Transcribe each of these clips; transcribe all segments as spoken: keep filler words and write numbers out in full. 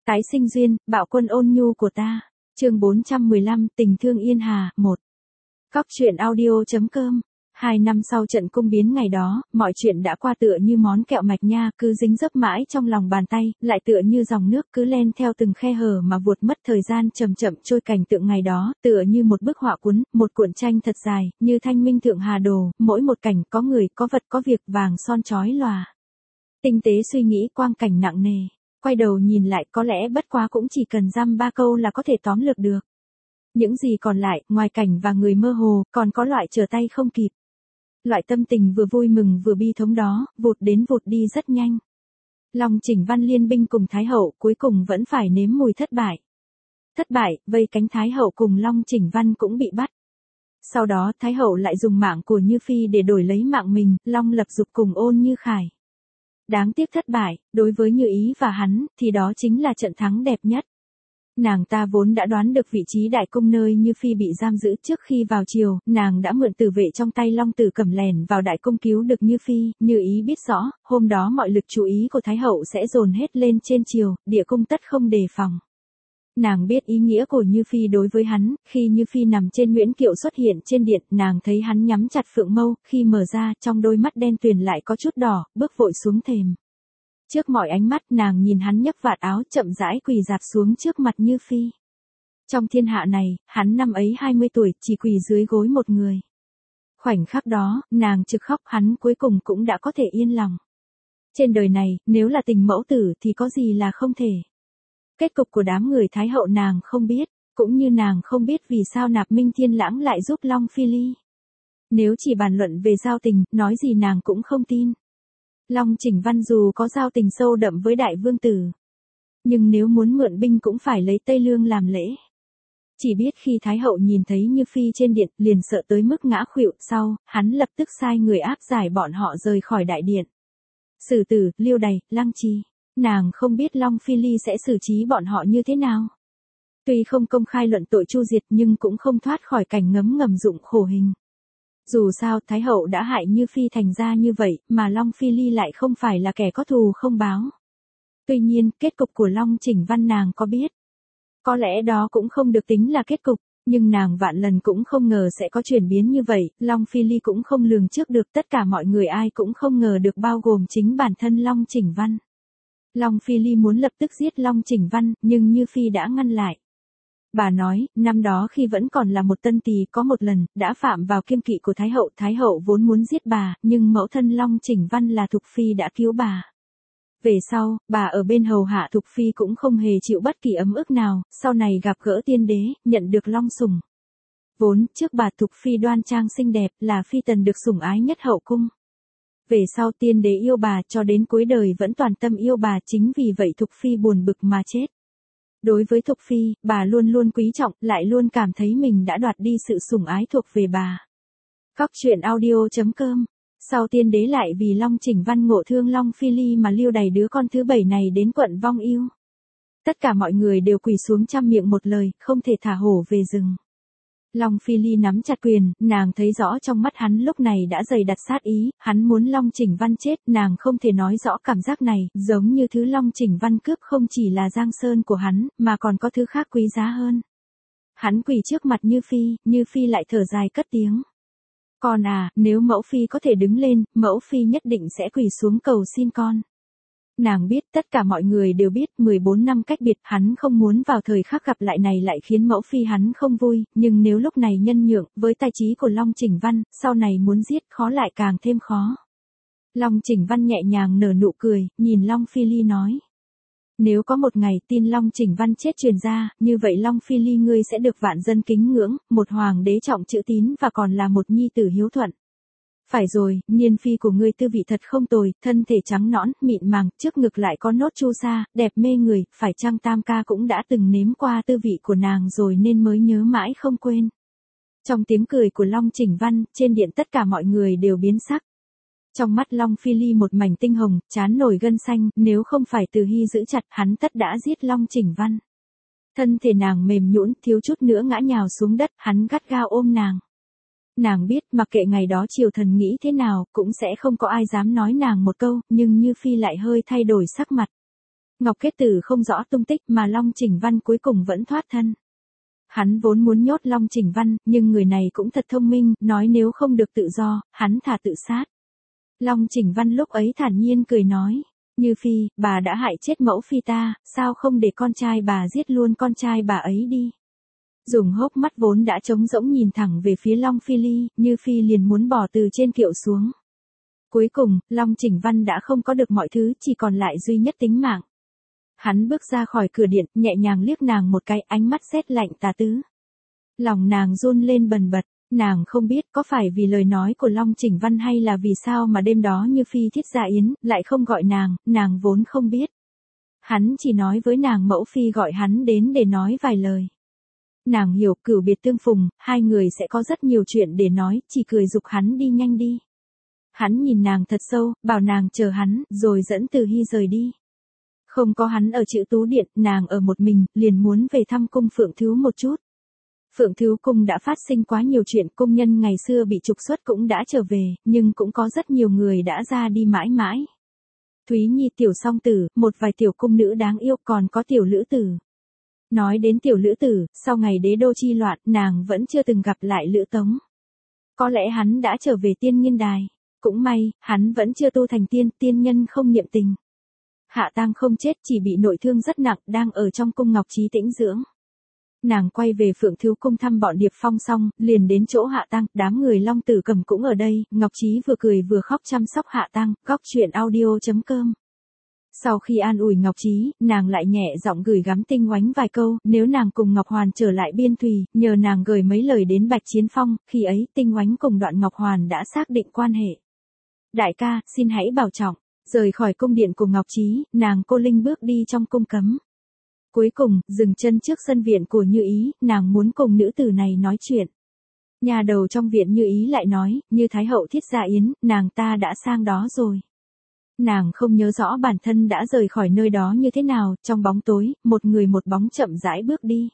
Tái sinh duyên, bạo quân ôn nhu của ta. Chương bốn trăm mười lăm, tình thương Yên Hà, một. Cóc truyện audio.com. Hai năm sau trận cung biến ngày đó, mọi chuyện đã qua tựa như món kẹo mạch nha, cứ dính dấp mãi trong lòng bàn tay, lại tựa như dòng nước cứ len theo từng khe hở mà vuột mất thời gian chậm chậm trôi. Cảnh tượng ngày đó, tựa như một bức họa cuốn, một cuộn tranh thật dài, như thanh minh thượng hà đồ, mỗi một cảnh có người, có vật, có việc, vàng son chói lòa. Tinh tế suy nghĩ, quang cảnh nặng nề. Quay đầu nhìn lại, có lẽ bất quá cũng chỉ cần dăm ba câu là có thể tóm lược được. Những gì còn lại, ngoài cảnh và người mơ hồ, còn có loại trở tay không kịp. Loại tâm tình vừa vui mừng vừa bi thống đó, vụt đến vụt đi rất nhanh. Long Chỉnh Văn liên binh cùng Thái Hậu, cuối cùng vẫn phải nếm mùi thất bại. Thất bại, vây cánh Thái Hậu cùng Long Chỉnh Văn cũng bị bắt. Sau đó, Thái Hậu lại dùng mạng của Như Phi để đổi lấy mạng mình, Long Lập Dục cùng Ôn Như Khải. Đáng tiếc thất bại, đối với Như Ý và hắn, thì đó chính là trận thắng đẹp nhất. Nàng ta vốn đã đoán được vị trí đại cung nơi Như Phi bị giam giữ. Trước khi vào triều, nàng đã mượn tử vệ trong tay Long Tử Cẩm lẻn vào đại cung cứu được Như Phi. Như Ý biết rõ, hôm đó mọi lực chú ý của Thái Hậu sẽ dồn hết lên trên triều, địa cung tất không đề phòng. Nàng biết ý nghĩa của Như Phi đối với hắn, khi Như Phi nằm trên nguyễn kiệu xuất hiện trên điện, nàng thấy hắn nhắm chặt phượng mâu, khi mở ra, trong đôi mắt đen tuyền lại có chút đỏ, bước vội xuống thềm. Trước mọi ánh mắt, nàng nhìn hắn nhấc vạt áo, chậm rãi quỳ dạp xuống trước mặt Như Phi. Trong thiên hạ này, hắn năm ấy hai mươi tuổi, chỉ quỳ dưới gối một người. Khoảnh khắc đó, nàng trực khóc, hắn cuối cùng cũng đã có thể yên lòng. Trên đời này, nếu là tình mẫu tử thì có gì là không thể. Kết cục của đám người Thái Hậu nàng không biết, cũng như nàng không biết vì sao Nạp Minh Thiên Lãng lại giúp Long Phi ly. Nếu chỉ bàn luận về giao tình, nói gì nàng cũng không tin. Long Chỉnh Văn dù có giao tình sâu đậm với đại vương tử, nhưng nếu muốn mượn binh cũng phải lấy Tây Lương làm lễ. Chỉ biết khi Thái Hậu nhìn thấy Như Phi trên điện, liền sợ tới mức ngã khuỵu, sau, hắn lập tức sai người áp giải bọn họ rời khỏi đại điện. Sử Tử, Liêu Đày, Lăng Trì, nàng không biết Long Phi ly sẽ xử trí bọn họ như thế nào. Tuy không công khai luận tội chu diệt nhưng cũng không thoát khỏi cảnh ngấm ngầm dụng khổ hình. Dù sao, Thái Hậu đã hại Như Phi thành ra như vậy, mà Long Phi ly lại không phải là kẻ có thù không báo. Tuy nhiên, kết cục của Long Chỉnh Văn nàng có biết. Có lẽ đó cũng không được tính là kết cục, nhưng nàng vạn lần cũng không ngờ sẽ có chuyển biến như vậy. Long Phi ly cũng không lường trước được, tất cả mọi người ai cũng không ngờ được, bao gồm chính bản thân Long Chỉnh Văn. Long Phi ly muốn lập tức giết Long Chỉnh Văn, nhưng Như Phi đã ngăn lại. Bà nói, năm đó khi vẫn còn là một tân tỳ, có một lần, đã phạm vào kiêng kỵ của Thái Hậu. Thái Hậu vốn muốn giết bà, nhưng mẫu thân Long Chỉnh Văn là Thục Phi đã cứu bà. Về sau, bà ở bên hầu hạ Thục Phi cũng không hề chịu bất kỳ ấm ức nào, sau này gặp gỡ tiên đế, nhận được long sủng. Vốn, trước bà Thục Phi đoan trang xinh đẹp, là phi tần được sủng ái nhất hậu cung. Về sau tiên đế yêu bà, cho đến cuối đời vẫn toàn tâm yêu bà, chính vì vậy Thục Phi buồn bực mà chết. Đối với Thục Phi, bà luôn luôn quý trọng, lại luôn cảm thấy mình đã đoạt đi sự sủng ái thuộc về bà. Cóc truyện audio.com. Sau tiên đế lại vì Long Chỉnh Văn ngộ thương Long Phi ly mà lưu đày đứa con thứ bảy này đến quận Vong Yêu. Tất cả mọi người đều quỳ xuống trăm miệng một lời, không thể thả hổ về rừng. Long Phi ly nắm chặt quyền, nàng thấy rõ trong mắt hắn lúc này đã dày đặt sát ý, hắn muốn Long Chỉnh Văn chết, nàng không thể nói rõ cảm giác này, giống như thứ Long Chỉnh Văn cướp không chỉ là giang sơn của hắn, mà còn có thứ khác quý giá hơn. Hắn quỳ trước mặt Như Phi, Như Phi lại thở dài cất tiếng. Con à, nếu mẫu phi có thể đứng lên, mẫu phi nhất định sẽ quỳ xuống cầu xin con. Nàng biết, tất cả mọi người đều biết, mười bốn năm cách biệt, hắn không muốn vào thời khắc gặp lại này lại khiến mẫu phi hắn không vui, nhưng nếu lúc này nhân nhượng, với tài trí của Long Chỉnh Văn, sau này muốn giết khó lại càng thêm khó. Long Chỉnh Văn nhẹ nhàng nở nụ cười, nhìn Long Phi ly nói. Nếu có một ngày tin Long Chỉnh Văn chết truyền ra, như vậy Long Phi ly ngươi sẽ được vạn dân kính ngưỡng, một hoàng đế trọng chữ tín và còn là một nhi tử hiếu thuận. Phải rồi, niên phi của ngươi tư vị thật không tồi, thân thể trắng nõn, mịn màng, trước ngực lại có nốt chu sa, đẹp mê người, phải chăng Tam ca cũng đã từng nếm qua tư vị của nàng rồi nên mới nhớ mãi không quên. Trong tiếng cười của Long Chỉnh Văn, trên điện tất cả mọi người đều biến sắc. Trong mắt Long Phi ly một mảnh tinh hồng, trán nổi gân xanh, nếu không phải Từ Hy giữ chặt, hắn tất đã giết Long Chỉnh Văn. Thân thể nàng mềm nhũn, thiếu chút nữa ngã nhào xuống đất, hắn gắt gao ôm nàng. Nàng biết, mặc kệ ngày đó triều thần nghĩ thế nào, cũng sẽ không có ai dám nói nàng một câu, nhưng Như Phi lại hơi thay đổi sắc mặt. Ngọc Kết Tử không rõ tung tích mà Long Chỉnh Văn cuối cùng vẫn thoát thân. Hắn vốn muốn nhốt Long Chỉnh Văn, nhưng người này cũng thật thông minh, nói nếu không được tự do, hắn thà tự sát. Long Chỉnh Văn lúc ấy thản nhiên cười nói, Như Phi, bà đã hại chết mẫu phi ta, sao không để con trai bà giết luôn con trai bà ấy đi. Dùng hốc mắt vốn đã trống rỗng nhìn thẳng về phía Long Phi Ly, Như Phi liền muốn bỏ từ trên kiệu xuống. Cuối cùng, Long Chỉnh Văn đã không có được mọi thứ, chỉ còn lại duy nhất tính mạng. Hắn bước ra khỏi cửa điện, nhẹ nhàng liếc nàng một cái, ánh mắt rét lạnh tà tứ. Lòng nàng run lên bần bật, nàng không biết có phải vì lời nói của Long Chỉnh Văn hay là vì sao mà đêm đó Như Phi thiết Dạ Yến, lại không gọi nàng, nàng vốn không biết. Hắn chỉ nói với nàng mẫu phi gọi hắn đến để nói vài lời. Nàng hiểu cửu biệt tương phùng, hai người sẽ có rất nhiều chuyện để nói, chỉ cười giục hắn đi nhanh đi. Hắn nhìn nàng thật sâu, bảo nàng chờ hắn, rồi dẫn Từ Hy rời đi. Không có hắn ở Chữ Tú Điện, nàng ở một mình, liền muốn về thăm cung Phượng Thứ một chút. Phượng Thứ cung đã phát sinh quá nhiều chuyện, cung nhân ngày xưa bị trục xuất cũng đã trở về, nhưng cũng có rất nhiều người đã ra đi mãi mãi. Thúy Nhi tiểu song tử, một vài tiểu cung nữ đáng yêu, còn có tiểu lữ tử. Nói đến tiểu lữ tử, sau ngày đế đô chi loạn, nàng vẫn chưa từng gặp lại Lữ Tống. Có lẽ hắn đã trở về tiên nghiên đài. Cũng may, hắn vẫn chưa tu thành tiên, tiên nhân không niệm tình. Hạ Tang không chết, chỉ bị nội thương rất nặng, đang ở trong cung Ngọc Trí tĩnh dưỡng. Nàng quay về Phượng Thứ cung thăm bọn Điệp Phong xong, liền đến chỗ Hạ Tang, đám người Long Tử Cầm cũng ở đây, Ngọc Trí vừa cười vừa khóc chăm sóc Hạ Tang, góc chuyện audio chấm com. Sau khi an ủi Ngọc Trí, nàng lại nhẹ giọng gửi gắm Tinh Oánh vài câu, nếu nàng cùng Ngọc Hoàn trở lại Biên Thùy, nhờ nàng gửi mấy lời đến Bạch Chiến Phong, khi ấy Tinh Oánh cùng Đoạn Ngọc Hoàn đã xác định quan hệ. Đại ca, xin hãy bảo trọng. Rời khỏi cung điện của Ngọc Trí, nàng Cô Linh bước đi trong cung cấm. Cuối cùng, dừng chân trước sân viện của Như Ý, nàng muốn cùng nữ tử này nói chuyện. Nhà đầu trong viện Như Ý lại nói, Như Thái hậu thiết Dạ Yến, nàng ta đã sang đó rồi. Nàng không nhớ rõ bản thân đã rời khỏi nơi đó như thế nào, trong bóng tối, một người một bóng chậm rãi bước đi.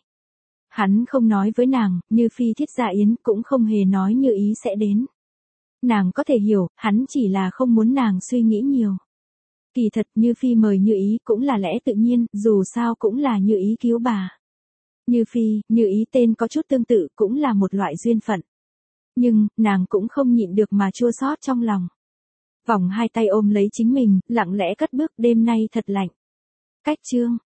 Hắn không nói với nàng, Như Phi thiết Dạ Yến, cũng không hề nói Như Ý sẽ đến. Nàng có thể hiểu, hắn chỉ là không muốn nàng suy nghĩ nhiều. Kỳ thật Như Phi mời Như Ý cũng là lẽ tự nhiên, dù sao cũng là Như Ý cứu bà. Như Phi, Như Ý tên có chút tương tự, cũng là một loại duyên phận. Nhưng, nàng cũng không nhịn được mà chua xót trong lòng. Vòng hai tay ôm lấy chính mình, lặng lẽ cất bước, đêm nay thật lạnh. Cách chương.